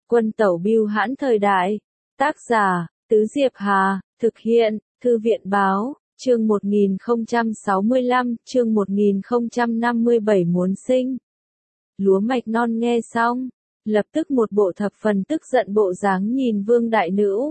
Quân tẩu bưu hãn thời đại. Tác giả, Tứ Diệp Hà, thực hiện, Thư viện báo, chương 1065, chương 1057 muốn sinh. Lúa mạch non nghe xong, lập tức một bộ thập phần tức giận bộ dáng nhìn Vương Đại Nữ.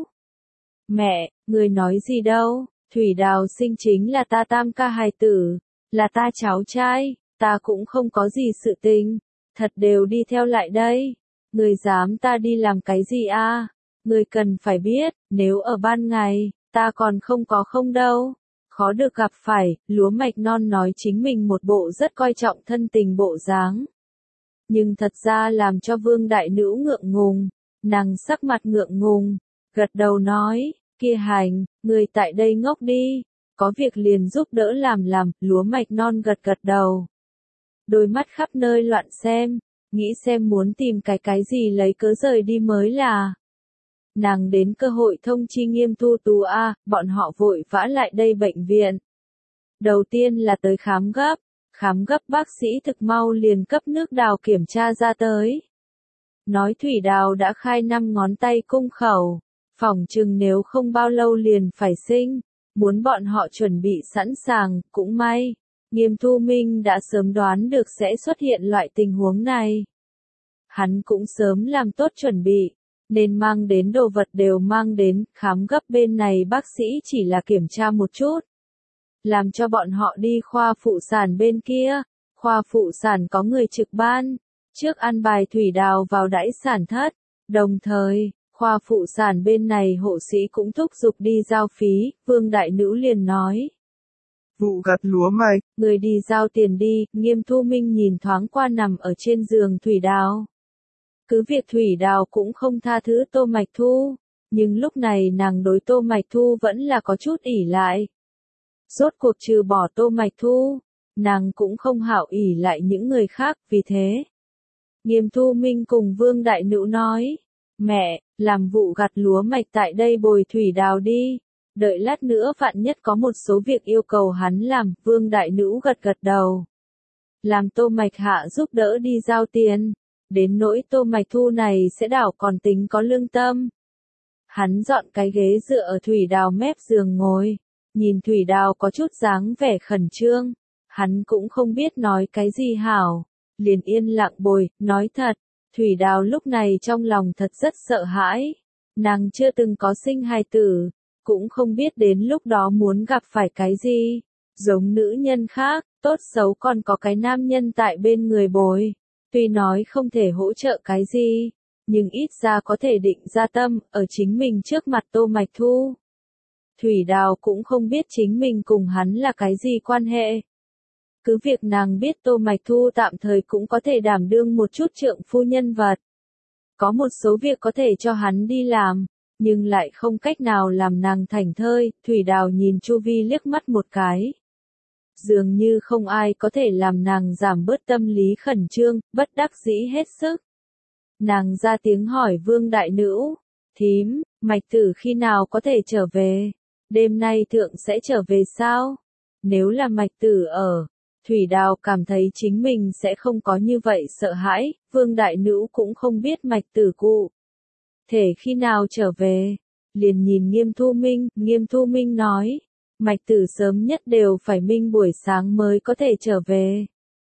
Mẹ, người nói gì đâu, Thủy Đào sinh chính là ta tam ca hài tử, là ta cháu trai, ta cũng không có gì sự tình, thật đều đi theo lại đây. Người dám ta đi làm cái gì a? Người cần phải biết, nếu ở ban ngày, ta còn không có không đâu. Khó được gặp phải, lúa mạch non nói chính mình một bộ rất coi trọng thân tình bộ dáng. Nhưng thật ra làm cho Vương Đại Nữ ngượng ngùng, nàng sắc mặt ngượng ngùng, gật đầu nói, kia hành, người tại đây ngốc đi, có việc liền giúp đỡ làm, lúa mạch non gật gật đầu. Đôi mắt khắp nơi loạn xem, nghĩ xem muốn tìm cái gì lấy cớ rời đi mới là. Nàng đến cơ hội thông chi Nghiêm Thu Tú a, bọn họ vội vã lại đây bệnh viện. Đầu tiên là tới khám gấp bác sĩ thực mau liền cấp nước đào kiểm tra ra tới. Nói Thủy Đào đã khai 5 ngón tay cung khẩu, phỏng chừng nếu không bao lâu liền phải sinh, muốn bọn họ chuẩn bị sẵn sàng, cũng may. Nghiêm Thu Minh đã sớm đoán được sẽ xuất hiện loại tình huống này. Hắn cũng sớm làm tốt chuẩn bị, nên mang đến đồ vật đều mang đến, khám gấp bên này bác sĩ chỉ là kiểm tra một chút. Làm cho bọn họ đi khoa phụ sản bên kia, khoa phụ sản có người trực ban, trước an bài Thủy Đào vào đãi sản thất, đồng thời, khoa phụ sản bên này hộ sĩ cũng thúc giục đi giao phí, Vương Đại Nữ liền nói. Vụ gặt lúa mạch. Người đi giao tiền đi, Nghiêm Thu Minh nhìn thoáng qua nằm ở trên giường Thủy Đào. Cứ việc Thủy Đào cũng không tha thứ Tô Mạch Thu, nhưng lúc này nàng đối Tô Mạch Thu vẫn là có chút ỷ lại. Rốt cuộc trừ bỏ Tô Mạch Thu, nàng cũng không hảo ỷ lại những người khác, vì thế. Nghiêm Thu Minh cùng Vương Đại Nữ nói, mẹ, làm vụ gặt lúa mạch tại đây bồi Thủy Đào đi, đợi lát nữa vạn nhất có một số việc yêu cầu hắn làm, Vương Đại Nữ gật gật đầu. Làm Tô Mạch Hạ giúp đỡ đi giao tiền, đến nỗi Tô Mạch Thu này sẽ đảo còn tính có lương tâm. Hắn dọn cái ghế dựa ở Thủy Đào mép giường ngồi, nhìn Thủy Đào có chút dáng vẻ khẩn trương, hắn cũng không biết nói cái gì hảo, liền yên lặng bồi, nói thật, Thủy Đào lúc này trong lòng thật rất sợ hãi, nàng chưa từng có sinh hài tử, cũng không biết đến lúc đó muốn gặp phải cái gì, giống nữ nhân khác, tốt xấu còn có cái nam nhân tại bên người bồi, tuy nói không thể hỗ trợ cái gì, nhưng ít ra có thể định ra tâm, ở chính mình trước mặt Tô Mạch Thu. Thủy Đào cũng không biết chính mình cùng hắn là cái gì quan hệ. Cứ việc nàng biết Tô Mạch Thu tạm thời cũng có thể đảm đương một chút trượng phu nhân vật. Có một số việc có thể cho hắn đi làm, nhưng lại không cách nào làm nàng thảnh thơi, Thủy Đào nhìn Chu Vi liếc mắt một cái. Dường như không ai có thể làm nàng giảm bớt tâm lý khẩn trương, bất đắc dĩ hết sức. Nàng ra tiếng hỏi Vương Đại Nữ, thím, Mạch Tử khi nào có thể trở về? Đêm nay thượng sẽ trở về sao? Nếu là Mạch Tử ở, Thủy Đào cảm thấy chính mình sẽ không có như vậy sợ hãi, Vương Đại Nữ cũng không biết Mạch Tử cụ thể khi nào trở về, liền nhìn Nghiêm Thu Minh nói, Mạch Tử sớm nhất đều phải minh buổi sáng mới có thể trở về.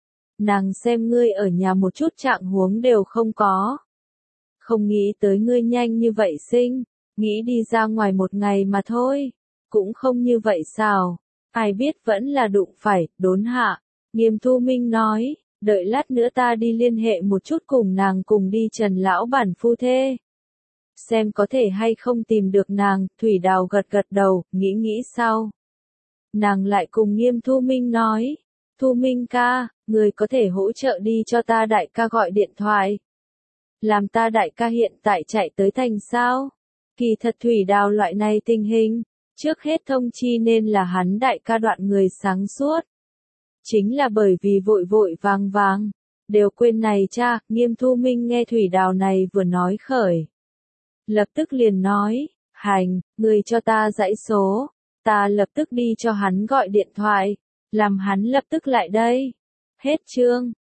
Nàng xem ngươi ở nhà một chút trạng huống đều không có. Không nghĩ tới ngươi nhanh như vậy sinh, nghĩ đi ra ngoài một ngày mà thôi, cũng không như vậy sao, ai biết vẫn là đụng phải, đốn hạ. Nghiêm Thu Minh nói, đợi lát nữa ta đi liên hệ một chút cùng nàng cùng đi Trần lão bản phu thê. Xem có thể hay không tìm được nàng, Thủy Đào gật gật đầu, nghĩ sau. Nàng lại cùng Nghiêm Thu Minh nói, Thu Minh ca, người có thể hỗ trợ đi cho ta đại ca gọi điện thoại. Làm ta đại ca hiện tại chạy tới thành sao? Kỳ thật Thủy Đào loại này tình hình, trước hết thông chi nên là hắn đại ca đoạn người sáng suốt. Chính là bởi vì vội vàng, đều quên này cha, Nghiêm Thu Minh nghe Thủy Đào này vừa nói khởi. Lập tức liền nói, hành, người cho ta dãy số, ta lập tức đi cho hắn gọi điện thoại, làm hắn lập tức lại đây. Hết chương.